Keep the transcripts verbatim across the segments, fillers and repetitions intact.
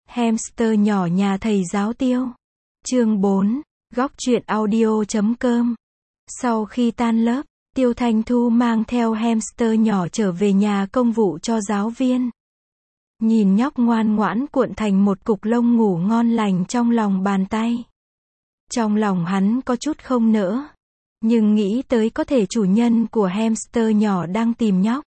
Hamster nhỏ nhà thầy giáo Tiêu. Chương bốn. Góc truyện audio chấm com. Sau khi tan lớp, Tiêu Thanh Thu mang theo hamster nhỏ trở về nhà công vụ cho giáo viên. Nhìn nhóc ngoan ngoãn cuộn thành một cục lông ngủ ngon lành trong lòng bàn tay. Trong lòng hắn có chút không nỡ, nhưng nghĩ tới có thể chủ nhân của hamster nhỏ đang tìm nhóc.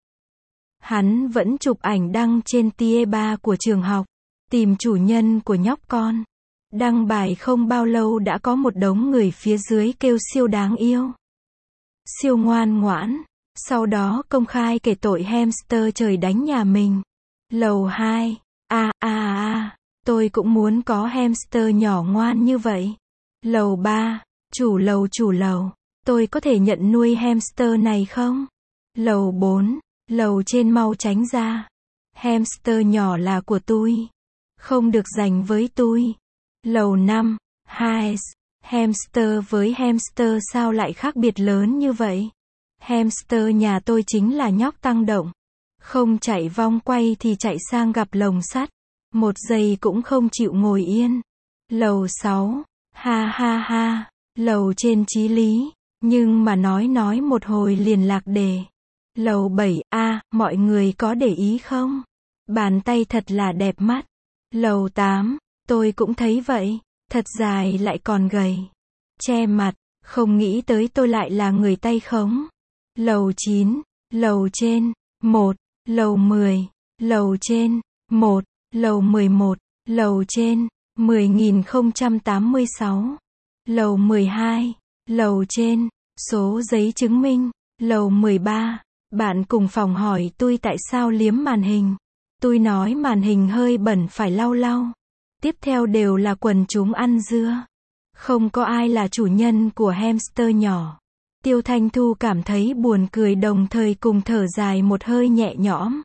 Hắn vẫn chụp ảnh đăng trên tier ba của trường học, tìm chủ nhân của nhóc con. Đăng bài không bao lâu đã có một đống người phía dưới kêu siêu đáng yêu, siêu ngoan ngoãn. Sau đó công khai kể tội hamster trời đánh nhà mình. Lầu hai. A a a, tôi cũng muốn có hamster nhỏ ngoan như vậy. Lầu ba. Chủ lầu chủ lầu, tôi có thể nhận nuôi hamster này không? Lầu bốn. Lầu trên mau tránh ra. Hamster nhỏ là của tôi, không được giành với tôi. Lầu năm. Hai. Hamster với hamster sao lại khác biệt lớn như vậy? Hamster nhà tôi chính là nhóc tăng động, không chạy vòng quay thì chạy sang gặp lồng sắt, một giây cũng không chịu ngồi yên. Lầu sáu. Ha ha ha, lầu trên chí lý, nhưng mà nói nói một hồi liền lạc đề. Lầu bảy. A, mọi người có để ý không? Bàn tay thật là đẹp mắt. Lầu tám. Tôi cũng thấy vậy, thật dài lại còn gầy, che mặt, không nghĩ tới tôi lại là người tay khống. Lầu chín. Lầu trên. Một. Lầu mười. Lầu trên. Một. Lầu mười một. Lầu trên. mười nghìn không trăm tám mươi sáu. Lầu mười hai. Lầu trên. Số giấy chứng minh. Lầu mười ba. Bạn cùng phòng hỏi tôi tại sao liếm màn hình. Tôi nói màn hình hơi bẩn phải lau lau. Tiếp theo đều là quần chúng ăn dưa. Không có ai là chủ nhân của hamster nhỏ. Tiêu Thanh Thu cảm thấy buồn cười đồng thời cùng thở dài một hơi nhẹ nhõm.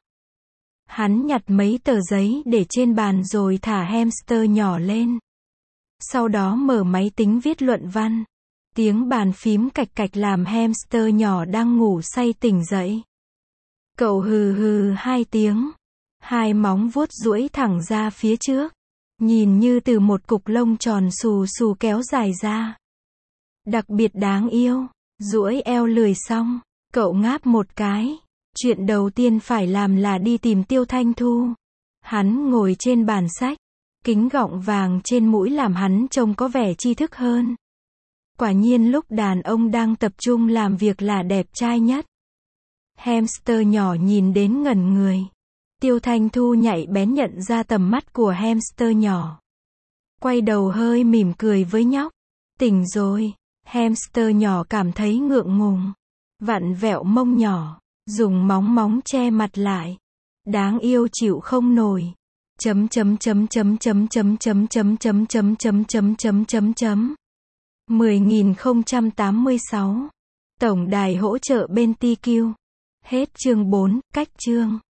Hắn nhặt mấy tờ giấy để trên bàn rồi thả hamster nhỏ lên. Sau đó mở máy tính viết luận văn. Tiếng bàn phím cạch cạch làm hamster nhỏ đang ngủ say tỉnh dậy. Cậu hừ hừ hai tiếng. Hai móng vuốt duỗi thẳng ra phía trước, nhìn như từ một cục lông tròn xù xù kéo dài ra. Đặc biệt đáng yêu. Duỗi eo lười xong, cậu ngáp một cái. Chuyện đầu tiên phải làm là đi tìm Tiêu Thanh Thu. Hắn ngồi trên bàn sách, kính gọng vàng trên mũi làm hắn trông có vẻ tri thức hơn. Quả nhiên lúc đàn ông đang tập trung làm việc là đẹp trai nhất. Hamster nhỏ nhìn đến ngẩn người. Tiêu Thanh Thu nhạy bén nhận ra tầm mắt của hamster nhỏ. Quay đầu hơi mỉm cười với nhóc. Tỉnh rồi. Hamster nhỏ cảm thấy ngượng ngùng, vặn vẹo mông nhỏ, dùng móng móng che mặt lại. Đáng yêu chịu không nổi. Chấm chấm chấm chấm chấm chấm chấm chấm chấm chấm chấm chấm chấm chấm chấm. mười nghìn không trăm tám mươi sáu. Tổng đài hỗ trợ bên tê quy. Hết chương bốn, cách chương.